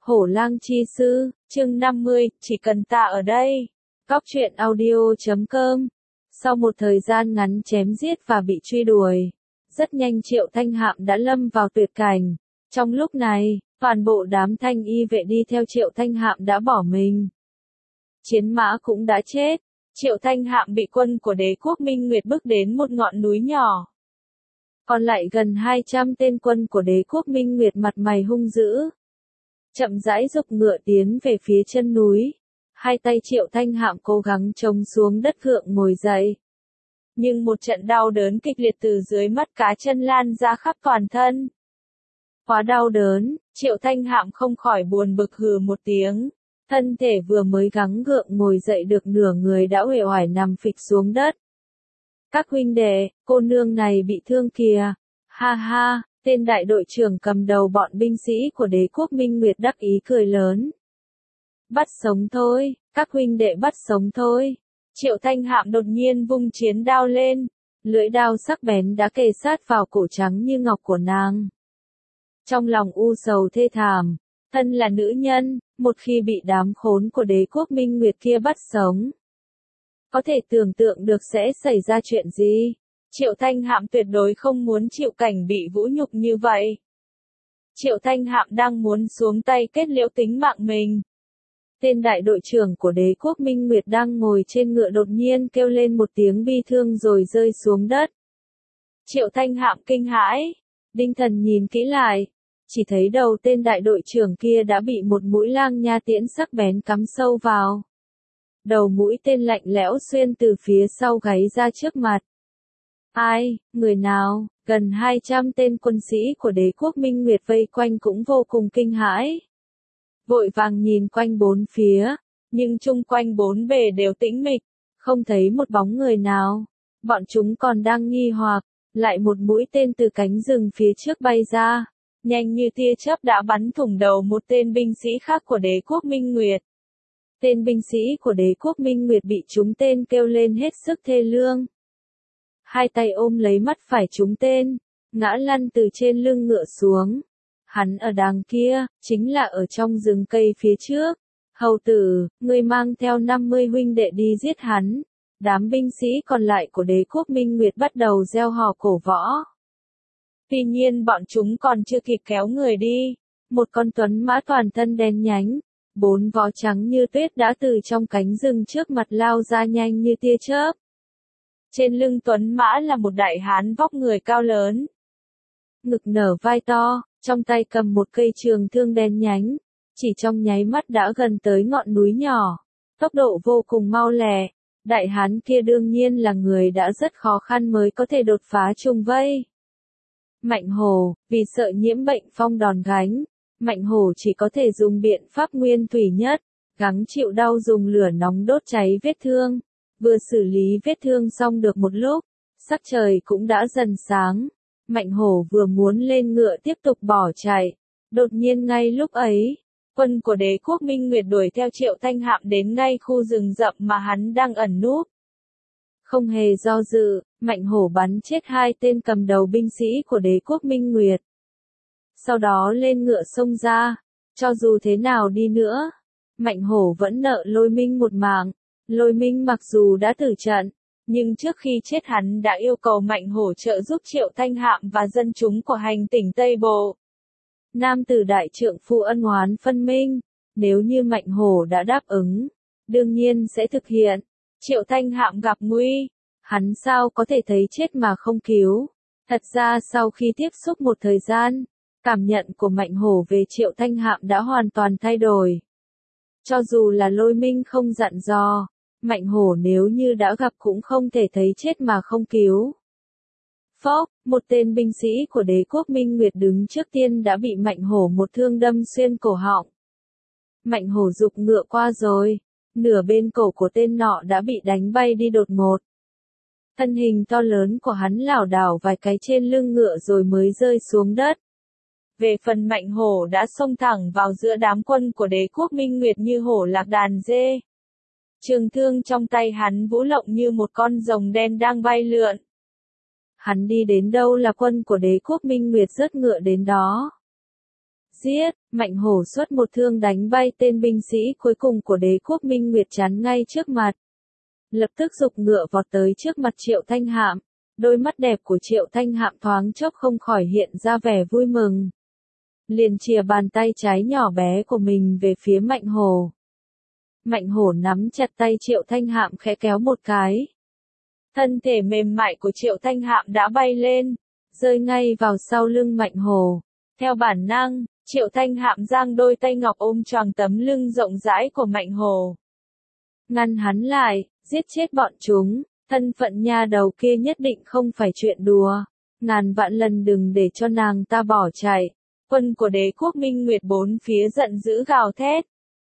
Hổ lang chi sư, chương 50, chỉ cần ta ở đây. Góc truyện audio.com. Sau một thời gian ngắn chém giết và bị truy đuổi, rất nhanh Triệu Thanh Hạm đã lâm vào tuyệt cảnh. Trong lúc này, toàn bộ đám thanh y vệ đi theo Triệu Thanh Hạm đã bỏ mình. Chiến mã cũng đã chết. Triệu Thanh Hạm bị quân của đế quốc Minh Nguyệt bước đến một ngọn núi nhỏ. Còn lại gần 200 tên quân của đế quốc Minh Nguyệt mặt mày hung dữ. Chậm rãi giục ngựa tiến về phía chân núi. Hai tay Triệu Thanh Hạm cố gắng chống xuống đất gượng ngồi dậy. Nhưng một trận đau đớn kịch liệt từ dưới mắt cá chân lan ra khắp toàn thân. Quá đau đớn, Triệu Thanh Hạm không khỏi buồn bực hừ một tiếng. Thân thể vừa mới gắng gượng ngồi dậy được nửa người đã uể oải nằm phịch xuống đất. Các huynh đệ, cô nương này bị thương kìa. Ha ha, tên đại đội trưởng cầm đầu bọn binh sĩ của đế quốc Minh Nguyệt đắc ý cười lớn. Bắt sống thôi, các huynh đệ bắt sống thôi. Triệu Thanh Hạm đột nhiên vung chiến đao lên. Lưỡi đao sắc bén đã kề sát vào cổ trắng như ngọc của nàng. Trong lòng u sầu thê thảm, thân là nữ nhân, một khi bị đám khốn của đế quốc Minh Nguyệt kia bắt sống. Có thể tưởng tượng được sẽ xảy ra chuyện gì. Triệu Thanh Hạm tuyệt đối không muốn chịu cảnh bị vũ nhục như vậy. Triệu Thanh Hạm đang muốn xuống tay kết liễu tính mạng mình. Tên đại đội trưởng của đế quốc Minh Nguyệt đang ngồi trên ngựa đột nhiên kêu lên một tiếng bi thương rồi rơi xuống đất. Triệu Thanh Hạm kinh hãi, định thần nhìn kỹ lại, chỉ thấy đầu tên đại đội trưởng kia đã bị một mũi lang nha tiễn sắc bén cắm sâu vào. Đầu mũi tên lạnh lẽo xuyên từ phía sau gáy ra trước mặt. Ai, người nào? Gần 200 tên quân sĩ của đế quốc Minh Nguyệt vây quanh cũng vô cùng kinh hãi. Vội vàng nhìn quanh bốn phía, nhưng chung quanh bốn bề đều tĩnh mịch, không thấy một bóng người nào. Bọn chúng còn đang nghi hoặc, lại một mũi tên từ cánh rừng phía trước bay ra, nhanh như tia chớp đã bắn thủng đầu một tên binh sĩ khác của đế quốc Minh Nguyệt. Tên binh sĩ của đế quốc Minh Nguyệt bị trúng tên kêu lên hết sức thê lương. Hai tay ôm lấy mắt phải trúng tên, ngã lăn từ trên lưng ngựa xuống. Hắn ở đằng kia, chính là ở trong rừng cây phía trước. Hầu tử, ngươi mang theo 50 huynh đệ đi giết hắn. Đám binh sĩ còn lại của đế quốc Minh Nguyệt bắt đầu reo hò cổ võ. Tuy nhiên bọn chúng còn chưa kịp kéo người đi. Một con tuấn mã toàn thân đen nhánh, 4 vó trắng như tuyết đã từ trong cánh rừng trước mặt lao ra nhanh như tia chớp. Trên lưng tuấn mã là một đại hán vóc người cao lớn. Ngực nở vai to, trong tay cầm một cây trường thương đen nhánh, chỉ trong nháy mắt đã gần tới ngọn núi nhỏ. Tốc độ vô cùng mau lẹ, đại hán kia đương nhiên là người đã rất khó khăn mới có thể đột phá trùng vây. Mạnh Hổ, vì sợ nhiễm bệnh phong đòn gánh, Mạnh Hổ chỉ có thể dùng biện pháp nguyên thủy nhất, gắng chịu đau dùng lửa nóng đốt cháy vết thương. Vừa xử lý vết thương xong được một lúc, sắc trời cũng đã dần sáng. Mạnh Hổ vừa muốn lên ngựa tiếp tục bỏ chạy. Đột nhiên ngay lúc ấy, quân của đế quốc Minh Nguyệt đuổi theo Triệu Thanh Hạm đến ngay khu rừng rậm mà hắn đang ẩn núp. Không hề do dự, Mạnh Hổ bắn chết 2 tên cầm đầu binh sĩ của đế quốc Minh Nguyệt. Sau đó lên ngựa xông ra. Cho dù thế nào đi nữa, Mạnh Hổ vẫn nợ Lôi Minh một mạng. Lôi Minh mặc dù đã tử trận, nhưng trước khi chết hắn đã yêu cầu Mạnh Hổ trợ giúp Triệu Thanh Hạm và dân chúng của hành tỉnh Tây Bộ. Nam tử đại trượng phu ân oán phân minh, nếu như Mạnh Hổ đã đáp ứng, đương nhiên sẽ thực hiện. Triệu Thanh Hạm gặp nguy, hắn sao có thể thấy chết mà không cứu. Thật ra sau khi tiếp xúc một thời gian, cảm nhận của Mạnh Hổ về Triệu Thanh Hạm đã hoàn toàn thay đổi. Cho dù là Lôi Minh không dặn dò, Mạnh Hổ nếu như đã gặp cũng không thể thấy chết mà không cứu. Phốc, một tên binh sĩ của đế quốc Minh Nguyệt đứng trước tiên đã bị Mạnh Hổ một thương đâm xuyên cổ họng. Mạnh Hổ giục ngựa qua rồi, nửa bên cổ của tên nọ đã bị đánh bay đi đột ngột. Thân hình to lớn của hắn lảo đảo vài cái trên lưng ngựa rồi mới rơi xuống đất. Về phần Mạnh Hổ đã xông thẳng vào giữa đám quân của đế quốc Minh Nguyệt như hổ lạc đàn dê. Trường thương trong tay hắn vũ lộng như một con rồng đen đang bay lượn. Hắn đi đến đâu là quân của đế quốc Minh Nguyệt rớt ngựa đến đó. giết, Mạnh Hổ xuất một thương đánh bay tên binh sĩ cuối cùng của đế quốc Minh Nguyệt chắn ngay trước mặt. Lập tức giục ngựa vọt tới trước mặt Triệu Thanh Hạm, đôi mắt đẹp của Triệu Thanh Hạm thoáng chốc không khỏi hiện ra vẻ vui mừng. Liền chìa bàn tay trái nhỏ bé của mình về phía Mạnh Hổ. Mạnh Hổ nắm chặt tay Triệu Thanh Hạm khẽ kéo một cái. Thân thể mềm mại của Triệu Thanh Hạm đã bay lên, rơi ngay vào sau lưng Mạnh Hổ. Theo bản năng, Triệu Thanh Hạm giang đôi tay ngọc ôm choàng tấm lưng rộng rãi của Mạnh Hổ. Ngăn hắn lại, giết chết bọn chúng, thân phận nha đầu kia nhất định không phải chuyện đùa. Ngàn vạn lần đừng để cho nàng ta bỏ chạy. Quân của đế quốc Minh Nguyệt bốn phía giận dữ gào thét.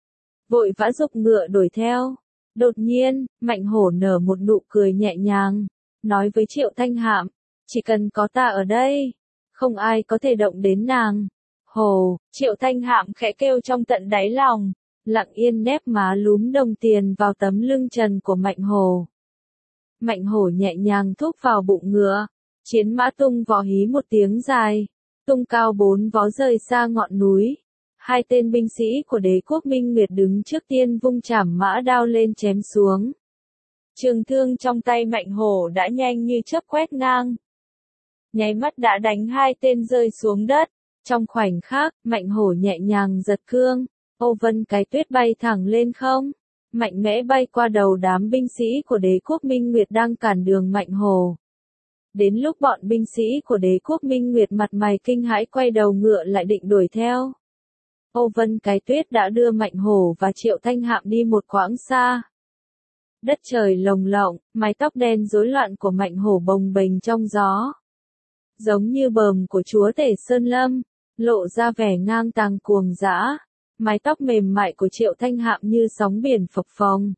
Vội vã giục ngựa đuổi theo. Đột nhiên, Mạnh Hổ nở một nụ cười nhẹ nhàng, nói với Triệu Thanh Hạm, chỉ cần có ta ở đây, không ai có thể động đến nàng. Hồ, Triệu Thanh Hạm khẽ kêu trong tận đáy lòng, lặng yên nép má lúm đồng tiền vào tấm lưng trần của Mạnh Hổ. Mạnh Hổ nhẹ nhàng thúc vào bụng ngựa, chiến mã tung vó hí một tiếng dài, tung cao 4 vó rời xa ngọn núi. Hai tên binh sĩ của đế quốc Minh Nguyệt đứng trước tiên vung chảm mã đao lên chém xuống. Trường thương trong tay Mạnh Hổ đã nhanh như chớp quét ngang. Nháy mắt đã đánh hai tên rơi xuống đất. Trong khoảnh khắc, Mạnh Hổ nhẹ nhàng giật cương, Ô Vân cái tuyết bay thẳng lên không. Mạnh mẽ bay qua đầu đám binh sĩ của đế quốc Minh Nguyệt đang cản đường Mạnh Hổ. Đến lúc bọn binh sĩ của đế quốc Minh Nguyệt mặt mày kinh hãi quay đầu ngựa lại định đuổi theo. Ô Vân cái tuyết đã đưa Mạnh Hổ và Triệu Thanh Hạm đi một quãng xa. Đất trời lồng lộng, mái tóc đen rối loạn của Mạnh Hổ bồng bềnh trong gió. Giống như bờm của chúa tể Sơn Lâm, lộ ra vẻ ngang tàng cuồng dã. Mái tóc mềm mại của Triệu Thanh Hạm như sóng biển phập phồng.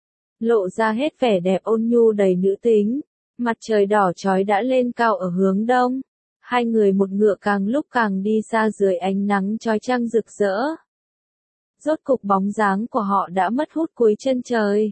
Lộ ra hết vẻ đẹp ôn nhu đầy nữ tính. Mặt trời đỏ chói đã lên cao ở hướng đông. Hai người một ngựa càng lúc càng đi xa dưới ánh nắng chói chang rực rỡ. Rốt cục bóng dáng của họ đã mất hút cuối chân trời.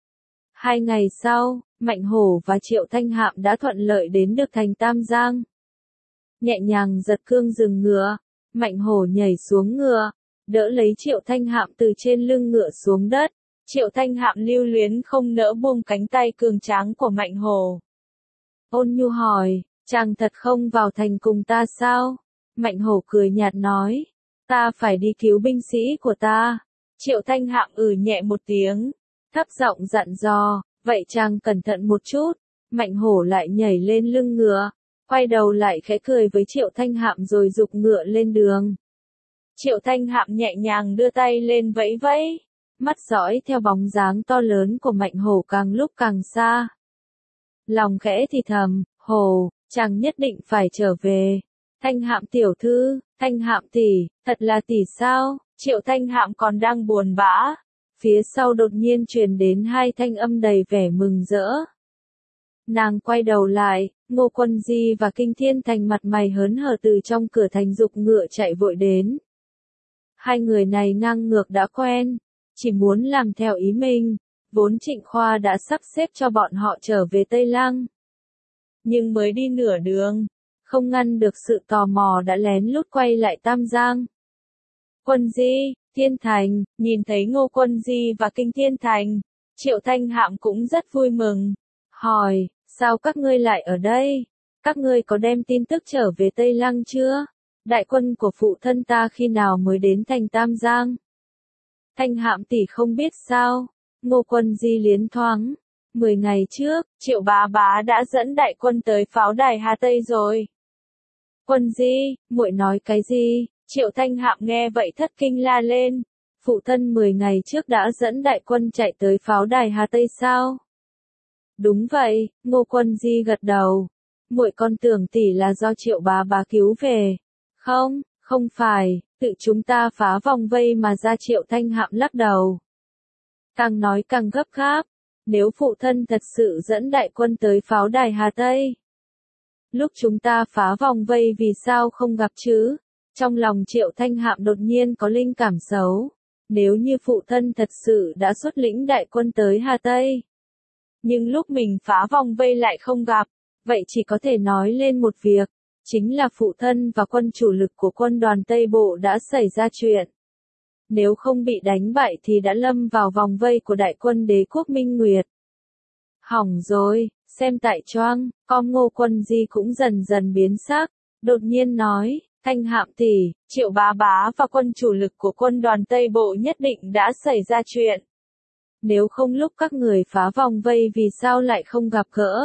2 ngày sau, Mạnh Hổ và Triệu Thanh Hạm đã thuận lợi đến được thành Tam Giang. Nhẹ nhàng giật cương dừng ngựa, Mạnh Hổ nhảy xuống ngựa, đỡ lấy Triệu Thanh Hạm từ trên lưng ngựa xuống đất. Triệu Thanh Hạm lưu luyến không nỡ buông cánh tay cường tráng của Mạnh Hổ. Ôn nhu hỏi, chàng thật không vào thành cùng ta sao? Mạnh Hổ cười nhạt nói, ta phải đi cứu binh sĩ của ta. Triệu Thanh Hạm nhẹ một tiếng, thấp giọng dặn dò, vậy chàng cẩn thận một chút. Mạnh Hổ lại nhảy lên lưng ngựa, quay đầu lại khẽ cười với Triệu Thanh Hạm rồi giục ngựa lên đường. Triệu Thanh Hạm nhẹ nhàng đưa tay lên vẫy vẫy, mắt dõi theo bóng dáng to lớn của Mạnh Hổ càng lúc càng xa. Lòng khẽ thì thầm, Hổ, chàng nhất định phải trở về. Thanh Hạm tiểu thư, Thanh Hạm tỷ, thật là tỷ sao? Triệu Thanh Hạm còn đang buồn bã. Phía sau đột nhiên truyền đến hai thanh âm đầy vẻ mừng rỡ. Nàng quay đầu lại, Ngô Quân Di và Kinh Thiên Thành mặt mày hớn hở từ trong cửa thành giục ngựa chạy vội đến. Hai người này ngang ngược đã quen, chỉ muốn làm theo ý mình, vốn Trịnh Khoa đã sắp xếp cho bọn họ trở về Tây Lăng. Nhưng mới đi nửa đường, không ngăn được sự tò mò đã lén lút quay lại Tam Giang. Quân Di, Thiên Thành, nhìn thấy Ngô Quân Di và Kinh Thiên Thành, Triệu Thanh Hạm cũng rất vui mừng, hỏi, sao các ngươi lại ở đây? Các ngươi có đem tin tức trở về Tây Lăng chưa? Đại quân của phụ thân ta khi nào mới đến thành Tam Giang? Thanh Hạm tỷ không biết sao? Ngô Quân Di liến thoáng. 10 ngày trước, Triệu bá bá đã dẫn đại quân tới pháo đài Hà Tây rồi. Quân Di, muội nói cái gì? Triệu Thanh Hạm nghe vậy thất kinh la lên. Phụ thân 10 ngày trước đã dẫn đại quân chạy tới pháo đài Hà Tây sao? Đúng vậy, Ngô Quân Di gật đầu. Muội con tưởng tỷ là do Triệu bá bá cứu về. Không, không phải, tự chúng ta phá vòng vây mà ra. Triệu Thanh Hạm lắc đầu. Càng nói càng gấp gáp. Nếu phụ thân thật sự dẫn đại quân tới pháo đài Hà Tây, lúc chúng ta phá vòng vây vì sao không gặp chứ? Trong lòng Triệu Thanh Hạm đột nhiên có linh cảm xấu. Nếu như phụ thân thật sự đã xuất lĩnh đại quân tới Hà Tây, nhưng lúc mình phá vòng vây lại không gặp, vậy chỉ có thể nói lên một việc. chính là phụ thân và quân chủ lực của quân đoàn Tây Bộ đã xảy ra chuyện. Nếu không bị đánh bại thì đã lâm vào vòng vây của đại quân đế quốc Minh Nguyệt. Hỏng rồi, xem tại choang, con Ngô Quân Di cũng dần dần biến sắc, đột nhiên nói, Thanh Hạm tỷ, Triệu Bá Bá và quân chủ lực của quân đoàn Tây Bộ nhất định đã xảy ra chuyện. Nếu không lúc các người phá vòng vây vì sao lại không gặp gỡ?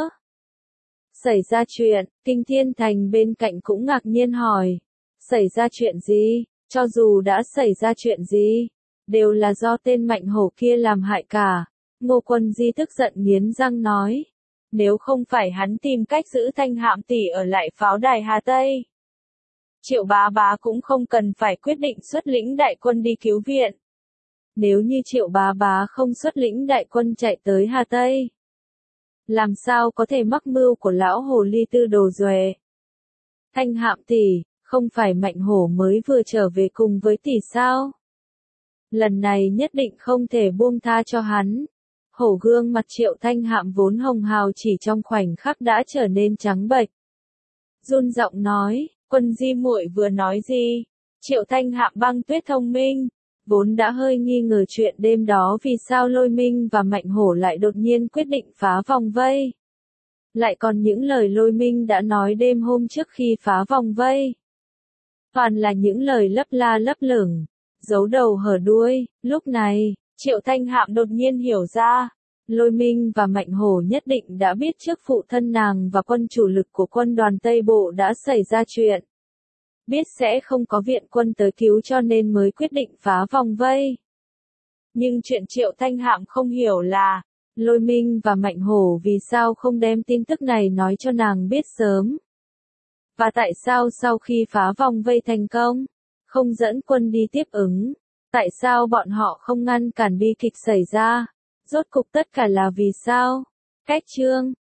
Xảy ra chuyện, Kinh Thiên Thành bên cạnh cũng ngạc nhiên hỏi. Xảy ra chuyện gì? Cho dù đã xảy ra chuyện gì, đều là do tên mạnh hổ kia làm hại cả. Ngô Quân Di tức giận nghiến răng nói. Nếu không phải hắn tìm cách giữ Thanh Hạm tỷ ở lại pháo đài Hà Tây, Triệu Bá Bá cũng không cần phải quyết định xuất lĩnh đại quân đi cứu viện. Nếu như Triệu Bá Bá không xuất lĩnh đại quân chạy tới Hà Tây, làm sao có thể mắc mưu của lão hồ ly Tư Đồ Duệ? Thanh Hạm tỷ, không phải mạnh hổ mới vừa trở về cùng với tỷ sao? Lần này nhất định không thể buông tha cho hắn. Hổ gương mặt Triệu Thanh Hạm vốn hồng hào chỉ trong khoảnh khắc đã trở nên trắng bệch. Run giọng nói, Quân Di muội vừa nói gì? Triệu Thanh Hạm Băng Tuyết thông minh, vốn đã hơi nghi ngờ chuyện đêm đó vì sao Lôi Minh và Mạnh Hổ lại đột nhiên quyết định phá vòng vây. Lại còn những lời Lôi Minh đã nói đêm hôm trước khi phá vòng vây. Toàn là những lời lấp la lấp lửng, giấu đầu hở đuôi. Lúc này, Triệu Thanh Hạm đột nhiên hiểu ra, Lôi Minh và Mạnh Hổ nhất định đã biết trước phụ thân nàng và quân chủ lực của quân đoàn Tây Bộ đã xảy ra chuyện. Biết sẽ không có viện quân tới cứu cho nên mới quyết định phá vòng vây. Nhưng chuyện Triệu Thanh Hạm không hiểu là, Lôi Minh và Mạnh Hổ vì sao không đem tin tức này nói cho nàng biết sớm. Và tại sao sau khi phá vòng vây thành công, không dẫn quân đi tiếp ứng, tại sao bọn họ không ngăn cản bi kịch xảy ra, rốt cục tất cả là vì sao? Cách chương